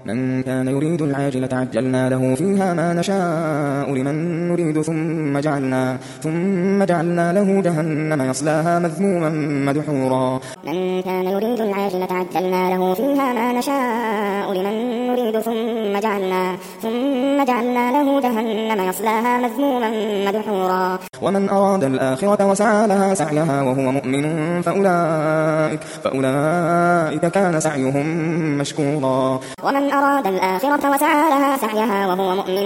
من كان يريد العاجلة عجلنا له فيها ما نشاء لمن نريد ثم جعلنا له جهنم يصلاها مذموما مدحورا من كان يريد العاجلة عجلنا له فيها ما نشاء لمن نريد ثم جعلنا له جهنم يصلاها مذموما مدحورا ومن أراد الآخرة وسعى لها سعيها وهو مؤمن فأولئك كان سعيهم مشكورا ومن أراد الآخرة وسعى لها سعيها وهو مؤمن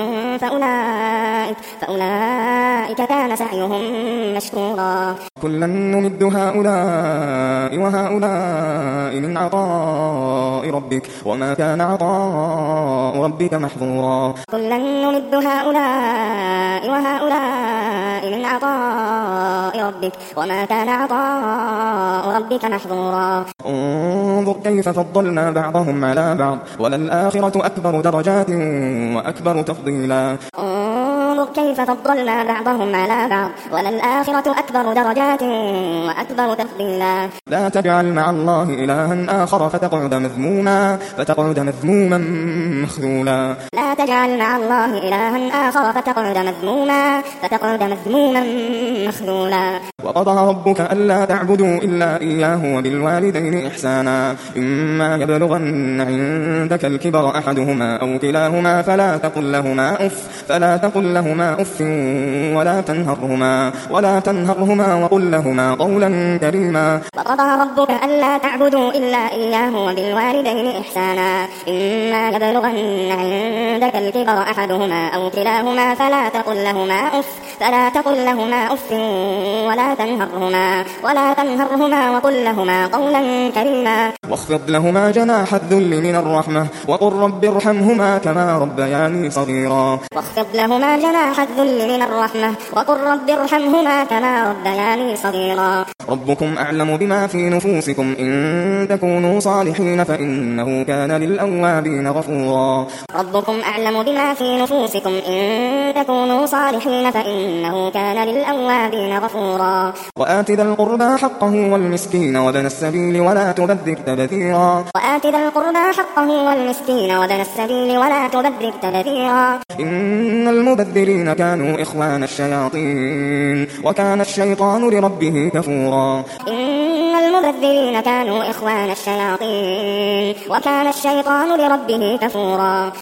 فأولئك كان سعيهم مشكورا كلا نمد هؤلاء وهؤلاء من عطاء ربك وما كان عطاء ربك محظورا كلا نمد هؤلاء وهؤلاء من عطاء ربك وما كان عطاء ربك محظورا انظر كيف فضلنا بعضهم على بعض وللآخرة أكبر درجات وأكبر تفضيلا انظر كيف فضلنا بعضهم على بعض وللآخرة أكبر درجات وأكبر تفضيلا لا تجعل مع الله إلها آخر فتقعد مذموما مخذولا لا تجعل مع الله إلها آخر فتقعد مذموما مخذولا وقضى ربك ألا تعبدوا إلا إياه وبالوالدين إحسانا إما يبلغن عندك الكبر أحدهما أو كلاهما فلا تقل لهما أف ولا تنهرهما وقل لهما قولا كريما وقضى ربك ألا تعبدوا إلا إياه وبالوالدين إحسانا إما يبلغن عندك الكبر أحدهما أو كلاهما فلا تقل لهما أف ولا تنهرهما وقل لهما قولا كريما واخفض لهما جناح الذل من الرحمة وقل رب ارحمهما كما ربياني صغيرا واخفض لهما جناح الذل من الرحمة وقل رب ارحمهما كما ربياني صغيرا ربكم أعلم بما في نفوسكم إن تكونوا صالحين فإنه كان للأوابين غفورا ربكم أعلم بما في نفوسكم إن تكونوا صالحين فإنه كان للأوابين غفورا وآت ذا القربى حقه والمسكين وابن السبيل ولا تبذر تبذيرا إن المبذرين كانوا إخوان الشياطين وكان الشيطان لربه كفورا إن المبذرين كانوا إخوان الشياطين وكان الشيطان لربه كفورا